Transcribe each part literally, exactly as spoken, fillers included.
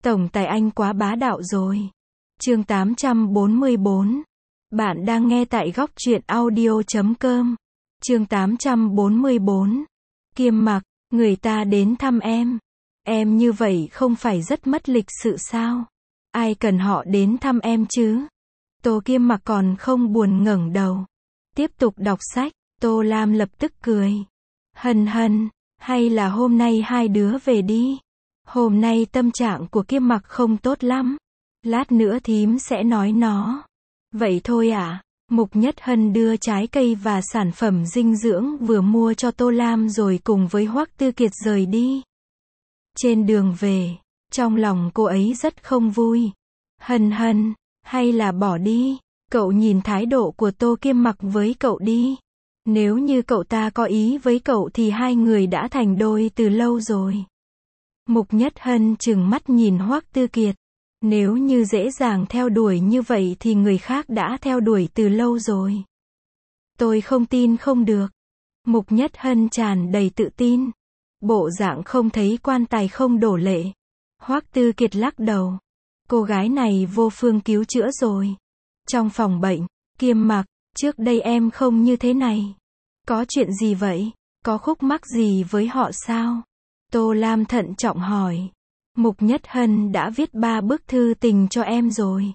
Tổng tài anh quá bá đạo rồi. Chương tám trăm bốn mươi bốn. Bạn đang nghe tại góc truyện audio chấm com. Chương tám trăm bốn mươi bốn. Kiêm Mặc, người ta đến thăm em. Em như vậy không phải rất mất lịch sự sao? Ai cần họ đến thăm em chứ? Tô Kiêm Mặc còn không buồn ngẩng đầu. Tiếp tục đọc sách, Tô Lam lập tức cười. Hân hân, hay là hôm nay hai đứa về đi. Hôm nay tâm trạng của Kiêm Mặc không tốt lắm. Lát nữa thím sẽ nói nó. Vậy thôi à? Mục Nhất Hân đưa trái cây và sản phẩm dinh dưỡng vừa mua cho Tô Lam rồi cùng với Hoắc Tư Kiệt rời đi. Trên đường về, trong lòng cô ấy rất không vui. Hân hân, hay là bỏ đi? Cậu nhìn thái độ của Tô Kiêm Mặc với cậu đi. Nếu như cậu ta có ý với cậu thì hai người đã thành đôi từ lâu rồi. Mục Nhất Hân trừng mắt nhìn Hoắc Tư Kiệt. Nếu như dễ dàng theo đuổi như vậy thì người khác đã theo đuổi từ lâu rồi. Tôi không tin không được. Mục Nhất Hân tràn đầy tự tin. Bộ dạng không thấy quan tài không đổ lệ. Hoắc Tư Kiệt lắc đầu. Cô gái này vô phương cứu chữa rồi. Trong phòng bệnh, Kiêm Mặc, trước đây em không như thế này. Có chuyện gì vậy? Có khúc mắc gì với họ sao? Tô Lam thận trọng hỏi. Mục Nhất Hân đã viết ba bức thư tình cho em rồi.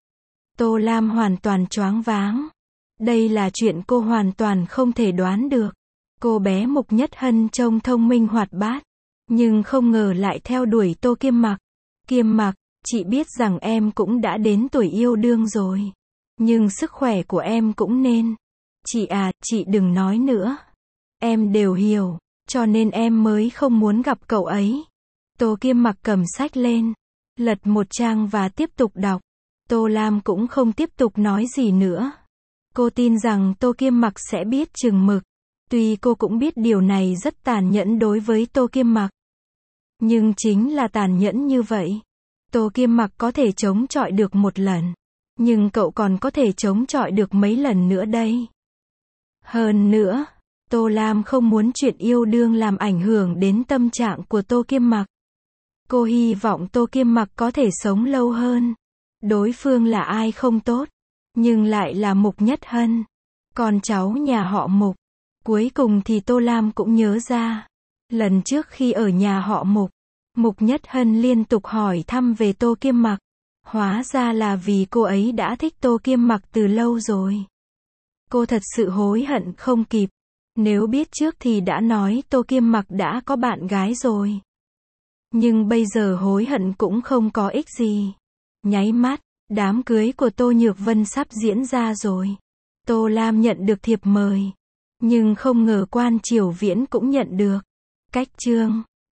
Tô Lam hoàn toàn choáng váng. Đây là chuyện cô hoàn toàn không thể đoán được. Cô bé Mục Nhất Hân trông thông minh hoạt bát, nhưng không ngờ lại theo đuổi Tô Kiêm Mặc. Kiêm Mặc, chị biết rằng em cũng đã đến tuổi yêu đương rồi. Nhưng sức khỏe của em cũng nên. Chị à, chị đừng nói nữa. Em đều hiểu, cho nên em mới không muốn gặp cậu ấy. Tô Kiêm Mặc cầm sách lên, lật một trang và tiếp tục đọc. Tô Lam cũng không tiếp tục nói gì nữa. Cô tin rằng Tô Kiêm Mặc sẽ biết chừng mực. Tuy cô cũng biết điều này rất tàn nhẫn đối với Tô Kiêm Mặc. Nhưng chính là tàn nhẫn như vậy. Tô Kiêm Mặc có thể chống chọi được một lần. Nhưng cậu còn có thể chống chọi được mấy lần nữa đây. Hơn nữa, Tô Lam không muốn chuyện yêu đương làm ảnh hưởng đến tâm trạng của Tô Kiêm Mặc. Cô hy vọng Tô Kiêm Mặc có thể sống lâu hơn. Đối phương là ai không tốt, nhưng lại là Mục Nhất Hân, con cháu nhà họ Mục. Cuối cùng thì Tô Lam cũng nhớ ra. Lần trước khi ở nhà họ Mục, Mục Nhất Hân liên tục hỏi thăm về Tô Kiêm Mặc. Hóa ra là vì cô ấy đã thích Tô Kiêm Mặc từ lâu rồi. Cô thật sự hối hận không kịp. Nếu biết trước thì đã nói Tô Kiêm Mặc đã có bạn gái rồi. Nhưng bây giờ hối hận cũng không có ích gì. Nháy mắt, đám cưới của Tô Nhược Vân sắp diễn ra rồi. Tô Lam nhận được thiệp mời. Nhưng không ngờ Quan Triều Viễn cũng nhận được. Cách chương